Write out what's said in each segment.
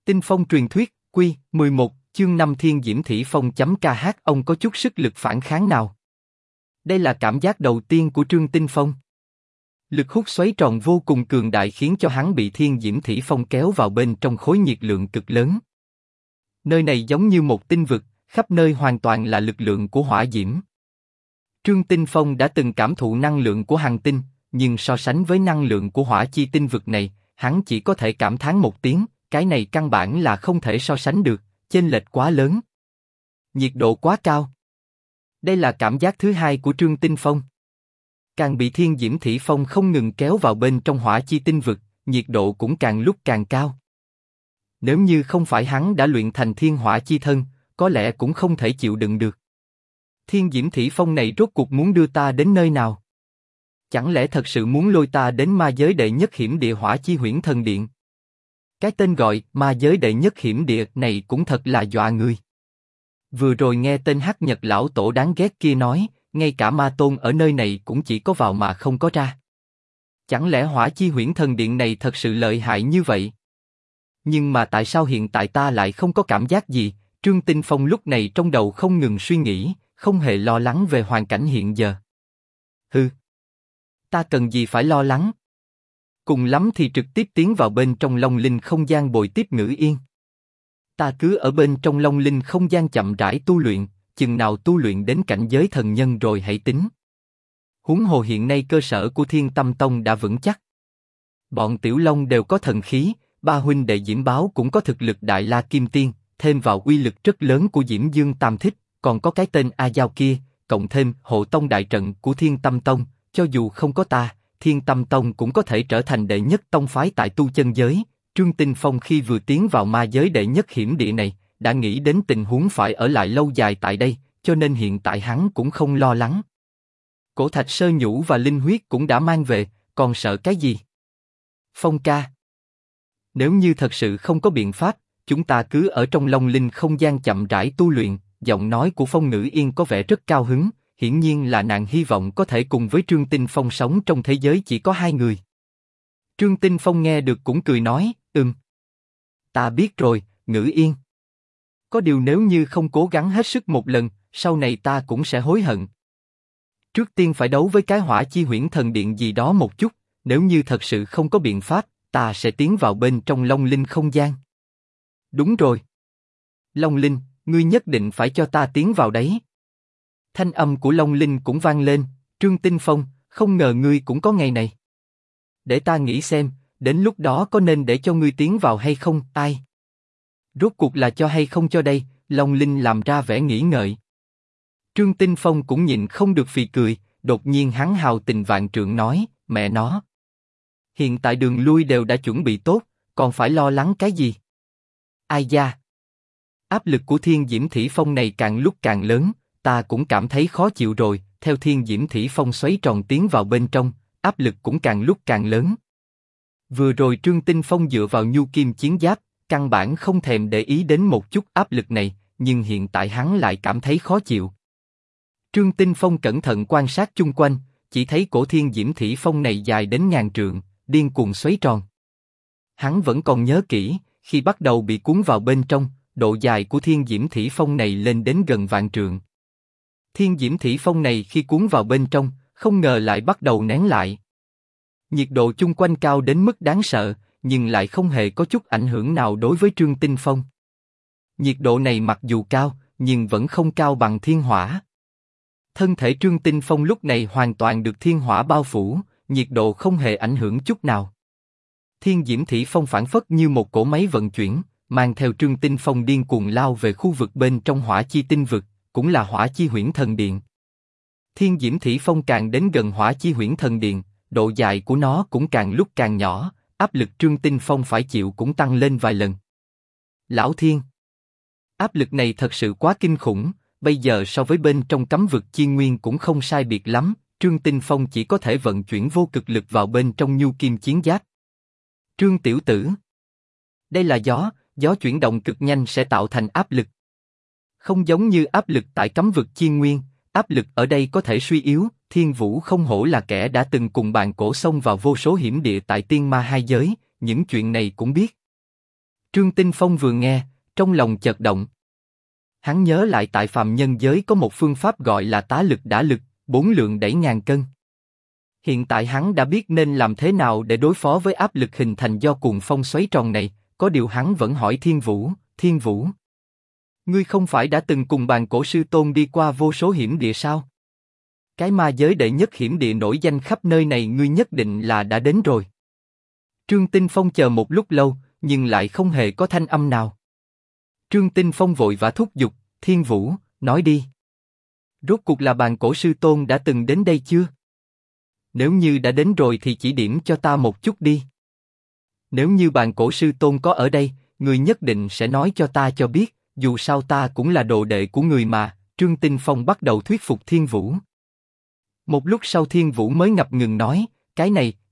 Tinh phong truyền thuyết, Quy 11, chương 5 Thiên Diễm Thủy Phong.kh. Ông có chút sức lực phản kháng nào? Đây là cảm giác đầu tiên của Trương Tinh Phong. Lực hút xoáy tròn vô cùng cường đại khiến cho hắn bị Thiên Diễm Thủy Phong kéo vào bên trong khối nhiệt lượng cực lớn. Nơi này giống như một tinh vực, khắp nơi hoàn toàn là lực lượng của hỏa diễm. Trương Tinh Phong đã từng cảm thụ năng lượng của hành tinh, nhưng so sánh với năng lượng của hỏa chi tinh vực này, hắn chỉ có thể cảm thán một tiếng, cái này căn bản là không thể so sánh được, chênh lệch quá lớn. Nhiệt độ quá cao. Đây là cảm giác thứ hai của Trương Tinh Phong. Càng bị Thiên Diễm Thủy Phong không ngừng kéo vào bên trong hỏa chi tinh vực, nhiệt độ cũng càng lúc càng cao. Nếu như không phải hắn đã luyện thành thiên hỏa chi thân, có lẽ cũng không thể chịu đựng được. Thiên Diễm Thủy Phong này rốt cuộc muốn đưa ta đến nơi nào? Chẳng lẽ thật sự muốn lôi ta đến ma giới đệ nhất hiểm địa hỏa chi huyễn thần điện? Cái tên gọi ma giới đệ nhất hiểm địa này cũng thật là dọa người. Vừa rồi nghe tên Hắc Nhật lão tổ đáng ghét kia nói, ngay cả ma tôn ở nơi này cũng chỉ có vào mà không có ra. Chẳng lẽ hỏa chi huyễn thần điện này thật sự lợi hại như vậy? Nhưng mà tại sao hiện tại ta lại không có cảm giác gì? Trương Tinh Phong lúc này trong đầu không ngừng suy nghĩ, không hề lo lắng về hoàn cảnh hiện giờ. Hừ, ta cần gì phải lo lắng? Cùng lắm thì trực tiếp tiến vào bên trong Long Linh không gian bồi tiếp Ngữ Yên. Ta cứ ở bên trong Long Linh không gian chậm rãi tu luyện, chừng nào tu luyện đến cảnh giới thần nhân rồi hãy tính. Huống hồ hiện nay cơ sở của Thiên Tâm Tông đã vững chắc. Bọn Tiểu Long đều có thần khí, ba huynh đệ Diễm Báo cũng có thực lực Đại La Kim Tiên, thêm vào uy lực rất lớn của Diễm Dương Tam Thích, còn có cái tên A Giao kia, cộng thêm hộ tông đại trận của Thiên Tâm Tông, cho dù không có ta, Thiên Tâm Tông cũng có thể trở thành đệ nhất tông phái tại tu chân giới. Trương Tinh Phong khi vừa tiến vào ma giới đệ nhất hiểm địa này, đã nghĩ đến tình huống phải ở lại lâu dài tại đây, cho nên hiện tại hắn cũng không lo lắng. Cổ thạch sơ nhũ và linh huyết cũng đã mang về, còn sợ cái gì? Phong ca, nếu như thật sự không có biện pháp, chúng ta cứ ở trong Long Linh không gian chậm rãi tu luyện. Giọng nói của Phong Ngữ Yên có vẻ rất cao hứng, hiển nhiên là nàng hy vọng có thể cùng với Trương Tinh Phong sống trong thế giới chỉ có hai người. Trương Tinh Phong nghe được cũng cười nói, ta biết rồi, Ngữ Yên. Có điều nếu như không cố gắng hết sức một lần, sau này ta cũng sẽ hối hận. Trước tiên phải đấu với cái hỏa chi huyễn thần điện gì đó một chút, nếu như thật sự không có biện pháp, ta sẽ tiến vào bên trong Long Linh không gian. Đúng rồi. Long Linh, ngươi nhất định phải cho ta tiến vào đấy. Thanh âm của Long Linh cũng vang lên, Trương Tinh Phong, không ngờ ngươi cũng có ngày này. Để ta nghĩ xem, đến lúc đó có nên để cho ngươi tiến vào hay không, ai? Rốt cuộc là cho hay không cho đây, Long Linh làm ra vẻ nghĩ ngợi. Trương Tinh Phong cũng nhịn không được phì cười, đột nhiên hắn hào tình vạn trượng nói, mẹ nó. Hiện tại đường lui đều đã chuẩn bị tốt, còn phải lo lắng cái gì? Ai da? Áp lực của Thiên Diễm Thủy Phong này càng lúc càng lớn, ta cũng cảm thấy khó chịu rồi, theo Thiên Diễm Thủy Phong xoáy tròn tiến vào bên trong, áp lực cũng càng lúc càng lớn. Vừa rồi Trương Tinh Phong dựa vào nhu kim chiến giáp, căn bản không thèm để ý đến một chút áp lực này, nhưng hiện tại hắn lại cảm thấy khó chịu. Trương Tinh Phong cẩn thận quan sát chung quanh, chỉ thấy cổ Thiên Diễm Thủy Phong này dài đến ngàn trượng, điên cuồng xoáy tròn. Hắn vẫn còn nhớ kỹ, khi bắt đầu bị cuốn vào bên trong, độ dài của Thiên Diễm Thủy Phong này lên đến gần vạn trượng. Thiên Diễm Thủy Phong này khi cuốn vào bên trong, không ngờ lại bắt đầu nén lại. Nhiệt độ chung quanh cao đến mức đáng sợ, nhưng lại không hề có chút ảnh hưởng nào đối với Trương Tinh Phong. Nhiệt độ này mặc dù cao, nhưng vẫn không cao bằng thiên hỏa. Thân thể Trương Tinh Phong lúc này hoàn toàn được thiên hỏa bao phủ, nhiệt độ không hề ảnh hưởng chút nào. Thiên Diễm Thủy Phong phản phất như một cỗ máy vận chuyển, mang theo Trương Tinh Phong điên cuồng lao về khu vực bên trong hỏa chi tinh vực, cũng là hỏa chi huyễn thần điện. Thiên Diễm Thủy Phong càng đến gần hỏa chi huyễn thần điện, độ dài của nó cũng càng lúc càng nhỏ, áp lực Trương Tinh Phong phải chịu cũng tăng lên vài lần. Lão Thiên, áp lực này thật sự quá kinh khủng, bây giờ so với bên trong cấm vực chi nguyên cũng không sai biệt lắm, Trương Tinh Phong chỉ có thể vận chuyển vô cực lực vào bên trong nhu kim chiến giáp. Trương tiểu tử, đây là gió chuyển động cực nhanh sẽ tạo thành áp lực. Không giống như áp lực tại cấm vực chi nguyên, áp lực ở đây có thể suy yếu. Thiên Vũ không hổ là kẻ đã từng cùng bàn cổ xông vào vô số hiểm địa tại tiên ma hai giới, những chuyện này cũng biết. Trương Tinh Phong vừa nghe, trong lòng chợt động. Hắn nhớ lại tại phàm nhân giới có một phương pháp gọi là tá lực đả lực, 4 lượng đẩy ngàn cân. Hiện tại hắn đã biết nên làm thế nào để đối phó với áp lực hình thành do cuồng phong xoáy tròn này, có điều hắn vẫn hỏi Thiên Vũ. Ngươi không phải đã từng cùng Bàn Cổ Sư Tôn đi qua vô số hiểm địa sao? Cái ma giới đệ nhất hiểm địa nổi danh khắp nơi này ngươi nhất định là đã đến rồi. Trương Tinh Phong chờ một lúc lâu, nhưng lại không hề có thanh âm nào. Trương Tinh Phong vội vã thúc giục, Thiên Vũ, nói đi. Rốt cuộc là Bàn Cổ Sư Tôn đã từng đến đây chưa? Nếu như đã đến rồi thì chỉ điểm cho ta một chút đi. Nếu như Bàn Cổ Sư Tôn có ở đây, người nhất định sẽ nói cho ta cho biết, dù sao ta cũng là đồ đệ của người mà. Trương Tinh Phong bắt đầu thuyết phục Thiên Vũ. Một lúc sau Thiên Vũ mới ngập ngừng nói, cái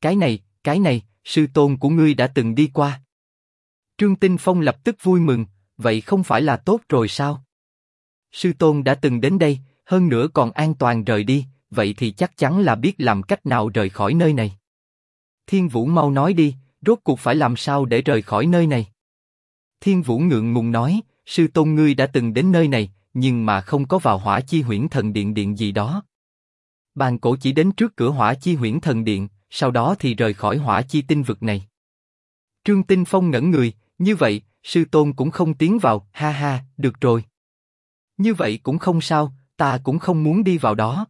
này, Sư Tôn của ngươi đã từng đi qua. Trương Tinh Phong lập tức vui mừng, vậy không phải là tốt rồi sao? Sư Tôn đã từng đến đây, hơn nữa còn an toàn rời đi, vậy thì chắc chắn là biết làm cách nào rời khỏi nơi này. Thiên Vũ mau nói đi, rốt cuộc phải làm sao để rời khỏi nơi này? Thiên Vũ ngượng ngùng nói, Sư Tôn ngươi đã từng đến nơi này, nhưng mà không có vào Hỏa Chi Huyễn Thần Điện gì đó. Bàn Cổ chỉ đến trước cửa Hỏa Chi Huyễn Thần Điện, sau đó thì rời khỏi Hỏa Chi tinh vực này. Trương Tinh Phong ngẩn người, như vậy, Sư Tôn cũng không tiến vào, ha ha, được rồi. Như vậy cũng không sao, ta cũng không muốn đi vào đó.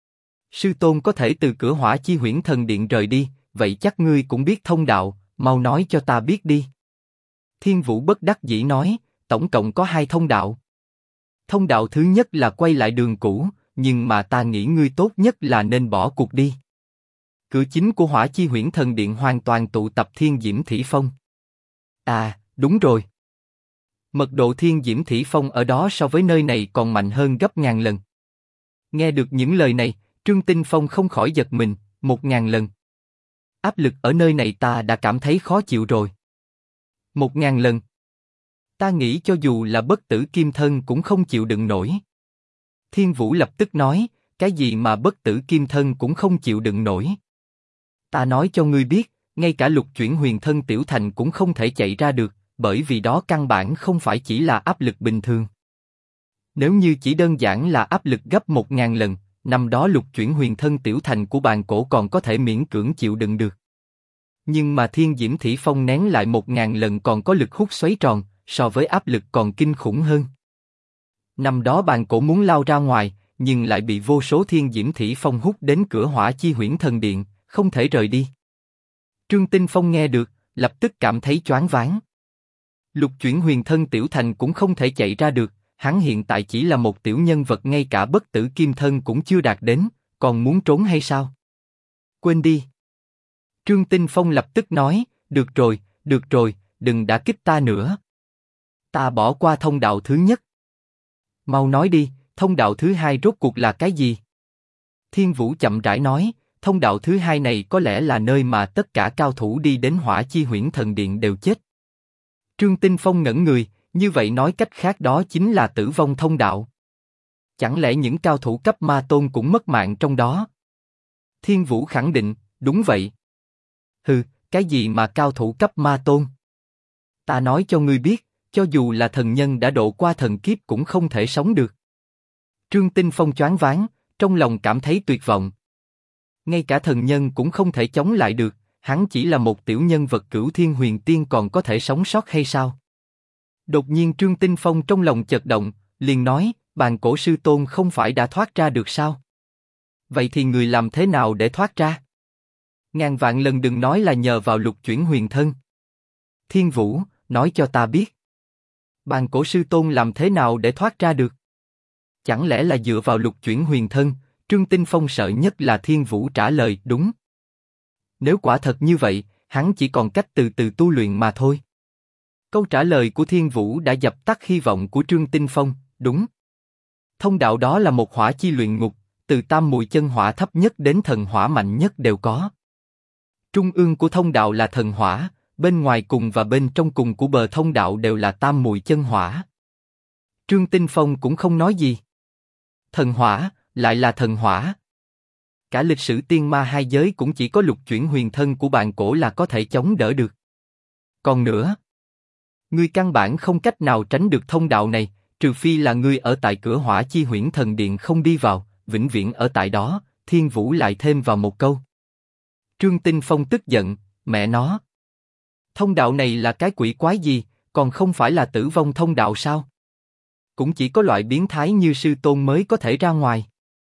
Sư Tôn có thể từ cửa Hỏa Chi Huyễn Thần Điện rời đi, vậy chắc ngươi cũng biết thông đạo, mau nói cho ta biết đi. Thiên Vũ bất đắc dĩ nói, tổng cộng có 2 thông đạo. Thông đạo thứ nhất là quay lại đường cũ, nhưng mà ta nghĩ ngươi tốt nhất là nên bỏ cuộc đi. Cửa chính của Hỏa Chi Huyễn Thần Điện hoàn toàn tụ tập Thiên Diễm Thủy Phong. À, đúng rồi. Mật độ Thiên Diễm Thủy Phong ở đó so với nơi này còn mạnh hơn gấp ngàn lần. Nghe được những lời này, Trương Tinh Phong không khỏi giật mình, 1000 lần. Áp lực ở nơi này ta đã cảm thấy khó chịu rồi. 1000 lần. Ta nghĩ cho dù là bất tử kim thân cũng không chịu đựng nổi. Thiên Vũ lập tức nói, cái gì mà bất tử kim thân cũng không chịu đựng nổi. Ta nói cho ngươi biết, ngay cả lục chuyển huyền thân tiểu thành cũng không thể chạy ra được, bởi vì đó căn bản không phải chỉ là áp lực bình thường. Nếu như chỉ đơn giản là áp lực gấp 1000 lần, năm đó lục chuyển huyền thân tiểu thành của Bàn Cổ còn có thể miễn cưỡng chịu đựng được. Nhưng mà Thiên Diễm Thủy Phong nén lại 1000 lần còn có lực hút xoáy tròn, so với áp lực còn kinh khủng hơn. Năm đó Bàn Cổ muốn lao ra ngoài, nhưng lại bị vô số Thiên Diễm Thủy Phong hút đến cửa Hỏa Chi Huyễn Thần Điện, không thể rời đi. Trương Tinh Phong nghe được, lập tức cảm thấy choáng váng. Lục chuyển huyền thân tiểu thành cũng không thể chạy ra được, hắn hiện tại chỉ là một tiểu nhân vật ngay cả bất tử kim thân cũng chưa đạt đến, còn muốn trốn hay sao? Quên đi. Trương Tinh Phong lập tức nói, được rồi, đừng đả kích ta nữa. Ta bỏ qua thông đạo thứ nhất. Mau nói đi, thông đạo thứ hai rốt cuộc là cái gì? Thiên Vũ chậm rãi nói, thông đạo thứ hai này có lẽ là nơi mà tất cả cao thủ đi đến Hỏa Chi Huyễn Thần Điện đều chết. Trương Tinh Phong ngẩn người, như vậy nói cách khác đó chính là tử vong thông đạo. Chẳng lẽ những cao thủ cấp ma tôn cũng mất mạng trong đó? Thiên Vũ khẳng định, đúng vậy. Hừ, cái gì mà cao thủ cấp ma tôn? Ta nói cho ngươi biết, cho dù là thần nhân đã độ qua thần kiếp cũng không thể sống được. Trương Tinh Phong choáng váng, trong lòng cảm thấy tuyệt vọng. Ngay cả thần nhân cũng không thể chống lại được, hắn chỉ là một tiểu nhân vật cửu thiên huyền tiên còn có thể sống sót hay sao? Đột nhiên Trương Tinh Phong trong lòng chợt động, liền nói, Bàn Cổ Sư Tôn không phải đã thoát ra được sao? Vậy thì người làm thế nào để thoát ra? Ngàn vạn lần đừng nói là nhờ vào lục chuyển huyền thân. Thiên Vũ, nói cho ta biết. Bàn Cổ Sư Tôn làm thế nào để thoát ra được? Chẳng lẽ là dựa vào lục chuyển huyền thân? Trương Tinh Phong sợ nhất là Thiên Vũ trả lời đúng. Nếu quả thật như vậy, hắn chỉ còn cách từ từ tu luyện mà thôi. Câu trả lời của Thiên Vũ đã dập tắt hy vọng của Trương Tinh Phong, đúng. Thông đạo đó là một hỏa chi luyện ngục, từ tam mùi chân hỏa thấp nhất đến thần hỏa mạnh nhất đều có. Trung ương của thông đạo là thần hỏa, bên ngoài cùng và bên trong cùng của bờ thông đạo đều là tam mùi chân hỏa. Trương Tinh Phong cũng không nói gì. Thần hỏa, lại là thần hỏa. Cả lịch sử tiên ma hai giới cũng chỉ có lục chuyển huyền thân của Bàn Cổ là có thể chống đỡ được. Còn nữa, Ngươi căn bản không cách nào tránh được thông đạo này, trừ phi là ngươi ở tại cửa Hỏa Chi Huyễn Thần Điện không đi vào, vĩnh viễn ở tại đó. Thiên Vũ lại thêm vào một câu. Trương Tinh Phong tức giận, mẹ nó. Thông đạo này là cái quỷ quái gì, còn không phải là tử vong thông đạo sao? Cũng chỉ có loại biến thái như sư tôn mới có thể ra ngoài.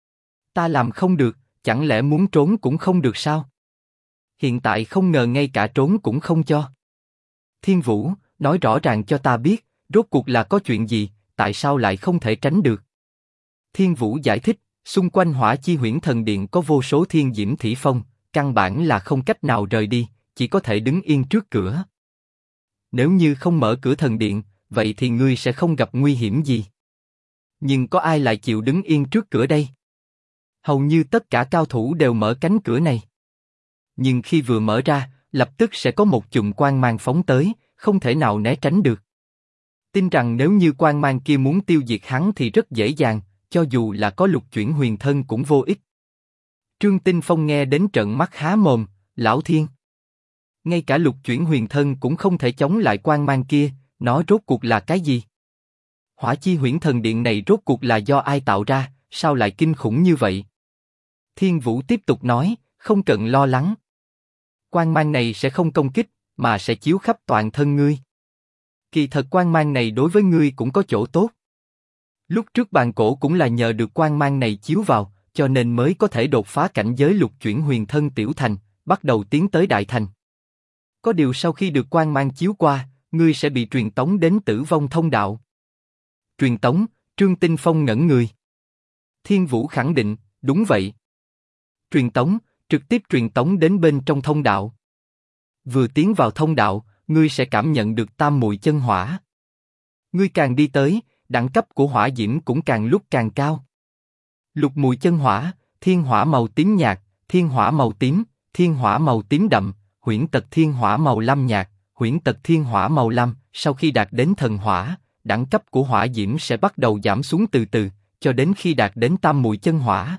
Ta làm không được, chẳng lẽ muốn trốn cũng không được sao? Hiện tại không ngờ ngay cả trốn cũng không cho. Thiên Vũ, nói rõ ràng cho ta biết, rốt cuộc là có chuyện gì, tại sao lại không thể tránh được? Thiên Vũ giải thích, xung quanh Hỏa Chi Huyễn Thần Điện có vô số thiên diễm thủy phong, căn bản là không cách nào rời đi, chỉ có thể đứng yên trước cửa. Nếu như không mở cửa thần điện, vậy thì ngươi sẽ không gặp nguy hiểm gì. Nhưng có ai lại chịu đứng yên trước cửa đây? Hầu như tất cả cao thủ đều mở cánh cửa này. Nhưng khi vừa mở ra, lập tức sẽ có một chùm quang mang phóng tới, không thể nào né tránh được. Tin rằng nếu như quang mang kia muốn tiêu diệt hắn thì rất dễ dàng, cho dù là có lục chuyển huyền thân cũng vô ích. Trương Tinh Phong nghe đến trợn mắt há mồm, lão thiên. Ngay cả lục chuyển huyền thân cũng không thể chống lại quang mang kia, nó rốt cuộc là cái gì? Hỏa Chi Huyễn Thần Điện này rốt cuộc là do ai tạo ra, sao lại kinh khủng như vậy? Thiên Vũ tiếp tục nói, không cần lo lắng. Quang mang này sẽ không công kích, mà sẽ chiếu khắp toàn thân ngươi. Kỳ thật quang mang này đối với ngươi cũng có chỗ tốt. Lúc trước bàn cổ cũng là nhờ được quang mang này chiếu vào, cho nên mới có thể đột phá cảnh giới lục chuyển huyền thân tiểu thành, bắt đầu tiến tới đại thành. Có điều sau khi được quang mang chiếu qua, ngươi sẽ bị truyền tống đến tử vong thông đạo. Truyền tống? Trương Tinh Phong ngẩn người. Thiên Vũ khẳng định, đúng vậy. Truyền tống, trực tiếp truyền tống đến bên trong thông đạo. Vừa tiến vào thông đạo, ngươi sẽ cảm nhận được tam muội chân hỏa. Ngươi càng đi tới, đẳng cấp của hỏa diễm cũng càng lúc càng cao. Lục muội chân hỏa, thiên hỏa màu tím nhạt, thiên hỏa màu tím, thiên hỏa màu tím đậm, huyễn tật thiên hỏa màu lam nhạt, huyễn tật thiên hỏa màu lam. Sau khi đạt đến thần hỏa, đẳng cấp của hỏa diễm sẽ bắt đầu giảm xuống từ từ, cho đến khi đạt đến tam muội chân hỏa.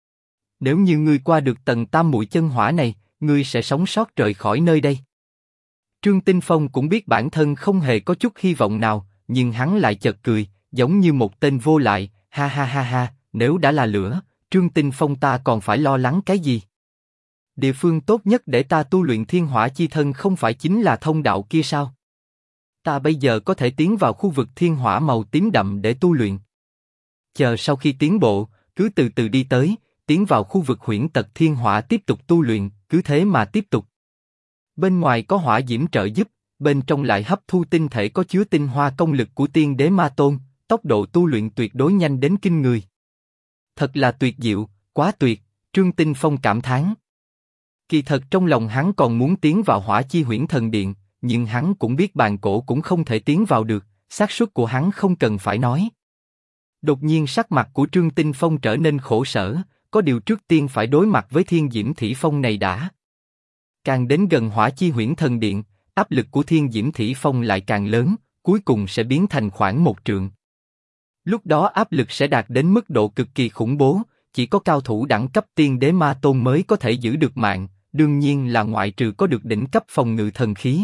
Nếu như ngươi qua được tầng tam muội chân hỏa này, ngươi sẽ sống sót rời khỏi nơi đây. Trương Tinh Phong cũng biết bản thân không hề có chút hy vọng nào, nhưng hắn lại chợt cười, giống như một tên vô lại, ha ha ha ha, nếu đã là lửa, Trương Tinh Phong ta còn phải lo lắng cái gì? Địa phương tốt nhất để ta tu luyện thiên hỏa chi thân không phải chính là thông đạo kia sao? Ta bây giờ có thể tiến vào khu vực thiên hỏa màu tím đậm để tu luyện. Chờ sau khi tiến bộ, cứ từ từ đi tới, tiến vào khu vực huyễn tật thiên hỏa tiếp tục tu luyện, cứ thế mà tiếp tục. Bên ngoài có hỏa diễm trợ giúp, bên trong lại hấp thu tinh thể có chứa tinh hoa công lực của tiên đế ma tôn, tốc độ tu luyện tuyệt đối nhanh đến kinh người. Thật là tuyệt diệu, quá tuyệt, Trương Tinh Phong cảm thán. Kỳ thật trong lòng hắn còn muốn tiến vào Hỏa Chi Huyễn Thần Điện, nhưng hắn cũng biết bàn cổ cũng không thể tiến vào được, xác suất của hắn không cần phải nói. Đột nhiên sắc mặt của Trương Tinh Phong trở nên khổ sở, có điều trước tiên phải đối mặt với thiên diễm thủy phong này đã. Càng đến gần Hỏa Chi Huyễn Thần Điện, áp lực của thiên diễm thủy phong lại càng lớn, cuối cùng sẽ biến thành khoảng 1 trượng. Lúc đó áp lực sẽ đạt đến mức độ cực kỳ khủng bố, chỉ có cao thủ đẳng cấp tiên đế ma tôn mới có thể giữ được mạng, đương nhiên là ngoại trừ có được đỉnh cấp phòng ngự thần khí.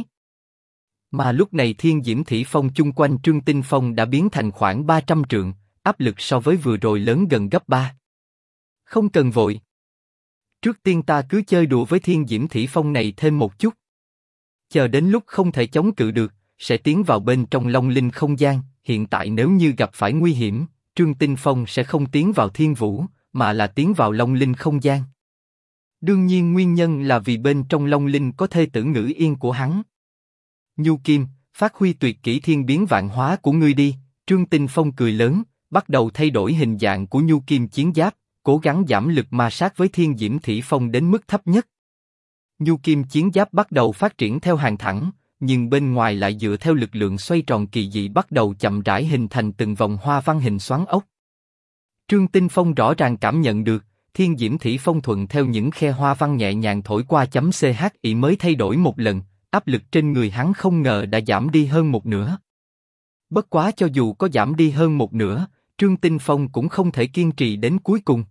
Mà lúc này thiên diễm thủy phong chung quanh Trương Tinh Phong đã biến thành khoảng 300 trượng, áp lực so với vừa rồi lớn gần gấp 3. Không cần vội. Trước tiên ta cứ chơi đùa với thiên diễm thủy phong này thêm một chút. Chờ đến lúc không thể chống cự được, sẽ tiến vào bên trong Long Linh không gian. Hiện tại nếu như gặp phải nguy hiểm, Trương Tinh Phong sẽ không tiến vào Thiên Vũ, mà là tiến vào Long Linh không gian. Đương nhiên nguyên nhân là vì bên trong Long Linh có thê tử Ngữ Yên của hắn. Nhu Kim, phát huy tuyệt kỹ thiên biến vạn hóa của ngươi đi. Trương Tinh Phong cười lớn, bắt đầu thay đổi hình dạng của Nhu Kim chiến giáp, cố gắng giảm lực ma sát với thiên diễm thủy phong đến mức thấp nhất. Nhu Kim chiến giáp bắt đầu phát triển theo hàng thẳng, nhưng bên ngoài lại dựa theo lực lượng xoay tròn kỳ dị bắt đầu chậm rãi hình thành từng vòng hoa văn hình xoắn ốc. Trương Tinh Phong rõ ràng cảm nhận được, thiên diễm thủy phong thuận theo những khe hoa văn nhẹ nhàng thổi qua chấm CHI mới thay đổi một lần, áp lực trên người hắn không ngờ đã giảm đi hơn một nửa. Bất quá cho dù có giảm đi hơn một nửa, Trương Tinh Phong cũng không thể kiên trì đến cuối cùng.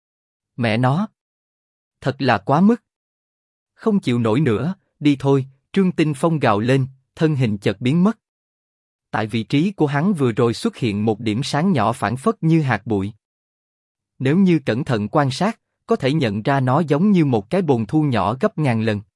Mẹ nó! Thật là quá mức! Không chịu nổi nữa, đi thôi, Trương Tinh Phong gào lên, thân hình chợt biến mất. tại vị trí của hắn vừa rồi xuất hiện một điểm sáng nhỏ phảng phất như hạt bụi. Nếu như cẩn thận quan sát, có thể nhận ra nó giống như một cái bồn thu nhỏ gấp ngàn lần.